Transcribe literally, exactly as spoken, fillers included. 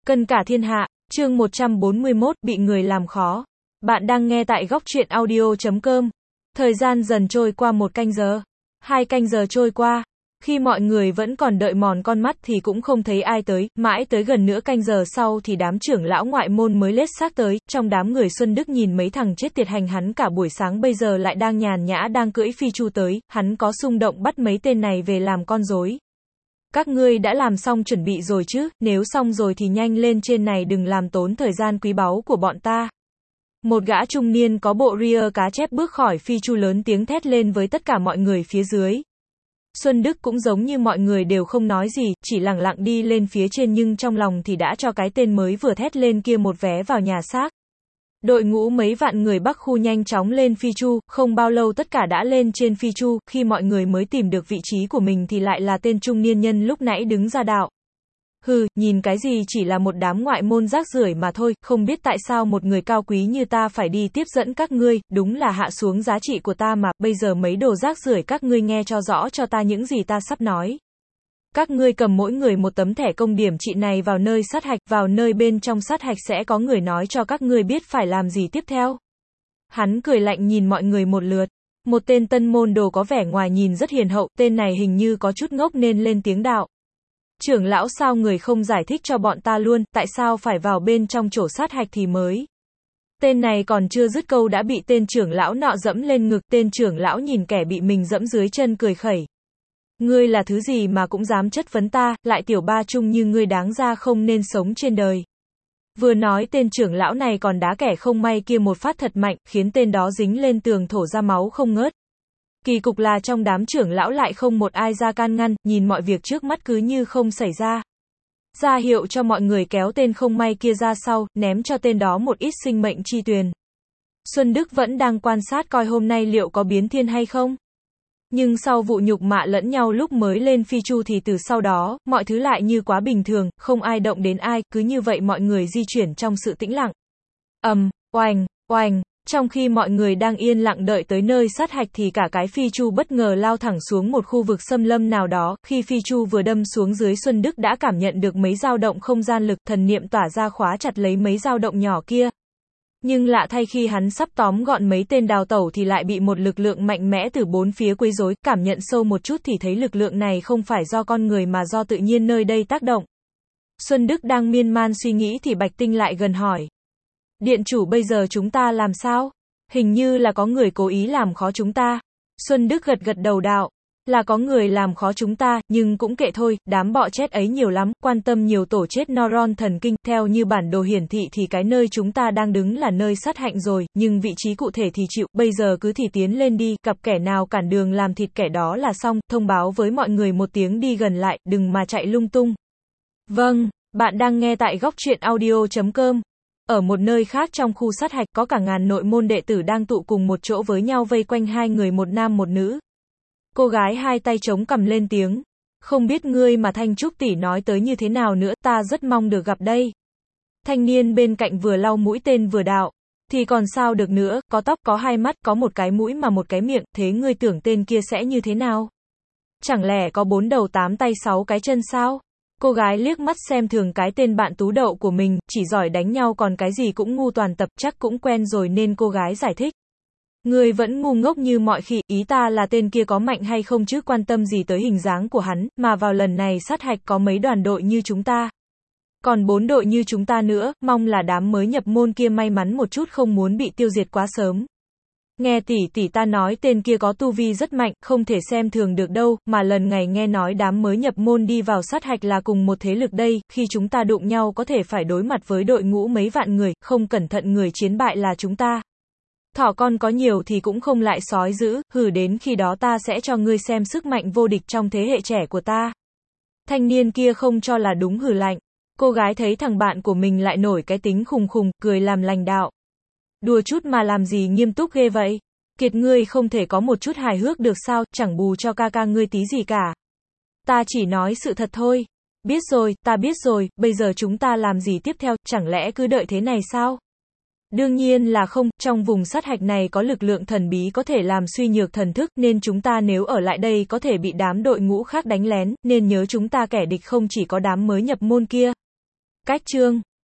Cân cả thiên hạ, chương một trăm bốn mươi mốt, bị người làm khó. Bạn đang nghe tại góc truyện audio chấm com. Thời gian dần trôi qua một canh giờ. Hai canh giờ trôi qua. Khi mọi người vẫn còn đợi mòn con mắt thì cũng không thấy ai tới, mãi tới gần nửa canh giờ sau thì đám trưởng lão ngoại môn mới lết xác tới, trong đám người Xuân Đức nhìn mấy thằng chết tiệt hành hắn cả buổi sáng bây giờ lại đang nhàn nhã đang cưỡi phi chu tới, hắn có xung động bắt mấy tên này về làm con rối. Các ngươi đã làm xong chuẩn bị rồi chứ, nếu xong rồi thì nhanh lên trên này đừng làm tốn thời gian quý báu của bọn ta. Một gã trung niên có bộ ria cá chép bước khỏi phi chu lớn tiếng thét lên với tất cả mọi người phía dưới. Xuân Đức cũng giống như mọi người đều không nói gì, chỉ lặng lặng đi lên phía trên nhưng trong lòng thì đã cho cái tên mới vừa thét lên kia một vé vào nhà xác. Đội ngũ mấy vạn người Bắc khu nhanh chóng lên phi chu, không bao lâu tất cả đã lên trên phi chu, khi mọi người mới tìm được vị trí của mình thì lại là tên trung niên nhân lúc nãy đứng ra đạo. Hừ, nhìn cái gì chỉ là một đám ngoại môn rác rưởi mà thôi, không biết tại sao một người cao quý như ta phải đi tiếp dẫn các ngươi, đúng là hạ xuống giá trị của ta mà, bây giờ mấy đồ rác rưởi các ngươi nghe cho rõ cho ta những gì ta sắp nói. Các ngươi cầm mỗi người một tấm thẻ công điểm trị này vào nơi sát hạch, vào nơi bên trong sát hạch sẽ có người nói cho các ngươi biết phải làm gì tiếp theo. Hắn cười lạnh nhìn mọi người một lượt. Một tên tân môn đồ có vẻ ngoài nhìn rất hiền hậu, tên này hình như có chút ngốc nên lên tiếng đạo. Trưởng lão sao người không giải thích cho bọn ta luôn, tại sao phải vào bên trong chỗ sát hạch thì mới. Tên này còn chưa dứt câu đã bị tên trưởng lão nọ dẫm lên ngực, tên trưởng lão nhìn kẻ bị mình dẫm dưới chân cười khẩy. Ngươi là thứ gì mà cũng dám chất vấn ta, lại tiểu ba trung như ngươi đáng ra không nên sống trên đời. Vừa nói tên trưởng lão này còn đá kẻ không may kia một phát thật mạnh, khiến tên đó dính lên tường thổ ra máu không ngớt. Kỳ cục là trong đám trưởng lão lại không một ai ra can ngăn, nhìn mọi việc trước mắt cứ như không xảy ra. Ra hiệu cho mọi người kéo tên không may kia ra sau, ném cho tên đó một ít sinh mệnh chi tuyền. Xuân Đức vẫn đang quan sát coi hôm nay liệu có biến thiên hay không. Nhưng sau vụ nhục mạ lẫn nhau lúc mới lên phi chu thì từ sau đó, mọi thứ lại như quá bình thường, không ai động đến ai, cứ như vậy mọi người di chuyển trong sự tĩnh lặng. Ầm, um, oành, oành. Trong khi mọi người đang yên lặng đợi tới nơi sát hạch thì cả cái phi chu bất ngờ lao thẳng xuống một khu vực xâm lâm nào đó, khi phi chu vừa đâm xuống dưới Xuân Đức đã cảm nhận được mấy dao động không gian lực, thần niệm tỏa ra khóa chặt lấy mấy dao động nhỏ kia. Nhưng lạ thay khi hắn sắp tóm gọn mấy tên đào tẩu thì lại bị một lực lượng mạnh mẽ từ bốn phía quấy rối, cảm nhận sâu một chút thì thấy lực lượng này không phải do con người mà do tự nhiên nơi đây tác động. Xuân Đức đang miên man suy nghĩ thì Bạch Tinh lại gần hỏi. Điện chủ bây giờ chúng ta làm sao? Hình như là có người cố ý làm khó chúng ta. Xuân Đức gật gật đầu đạo. Là có người làm khó chúng ta, nhưng cũng kệ thôi, đám bọ chết ấy nhiều lắm, quan tâm nhiều tổ chết neuron thần kinh, theo như bản đồ hiển thị thì cái nơi chúng ta đang đứng là nơi sát hạnh rồi, nhưng vị trí cụ thể thì chịu, bây giờ cứ thì tiến lên đi, gặp kẻ nào cản đường làm thịt kẻ đó là xong, thông báo với mọi người một tiếng đi gần lại, đừng mà chạy lung tung. Vâng, bạn đang nghe tại góc truyện audio chấm com. Ở một nơi khác trong khu sát hạch có cả ngàn nội môn đệ tử đang tụ cùng một chỗ với nhau vây quanh hai người một nam một nữ. Cô gái hai tay chống cằm lên tiếng. Không biết ngươi mà Thanh Trúc tỷ nói tới như thế nào nữa, ta rất mong được gặp đây. Thanh niên bên cạnh vừa lau mũi tên vừa đạo. Thì còn sao được nữa, có tóc có hai mắt, có một cái mũi mà một cái miệng, thế ngươi tưởng tên kia sẽ như thế nào? Chẳng lẽ có bốn đầu tám tay sáu cái chân sao? Cô gái liếc mắt xem thường cái tên bạn tú đậu của mình, chỉ giỏi đánh nhau còn cái gì cũng ngu toàn tập, chắc cũng quen rồi nên cô gái giải thích. Ngươi vẫn ngu ngốc như mọi khi, ý ta là tên kia có mạnh hay không chứ quan tâm gì tới hình dáng của hắn, mà vào lần này sát hạch có mấy đoàn đội như chúng ta. Còn bốn đội như chúng ta nữa, mong là đám mới nhập môn kia may mắn một chút không muốn bị tiêu diệt quá sớm. Nghe tỷ tỷ ta nói tên kia có tu vi rất mạnh, không thể xem thường được đâu, mà lần ngày nghe nói đám mới nhập môn đi vào sát hạch là cùng một thế lực đây, khi chúng ta đụng nhau có thể phải đối mặt với đội ngũ mấy vạn người, không cẩn thận người chiến bại là chúng ta. Thỏ con có nhiều thì cũng không lại sói dữ, hừ đến khi đó ta sẽ cho ngươi xem sức mạnh vô địch trong thế hệ trẻ của ta. Thanh niên kia không cho là đúng hừ lạnh. Cô gái thấy thằng bạn của mình lại nổi cái tính khùng khùng, cười làm lành đạo. Đùa chút mà làm gì nghiêm túc ghê vậy? Kiệt ngươi không thể có một chút hài hước được sao, chẳng bù cho ca ca ngươi tí gì cả. Ta chỉ nói sự thật thôi. Biết rồi, ta biết rồi, bây giờ chúng ta làm gì tiếp theo, chẳng lẽ cứ đợi thế này sao? Đương nhiên là không, trong vùng sát hạch này có lực lượng thần bí có thể làm suy nhược thần thức, nên chúng ta nếu ở lại đây có thể bị đám đội ngũ khác đánh lén, nên nhớ chúng ta kẻ địch không chỉ có đám mới nhập môn kia. Cách chương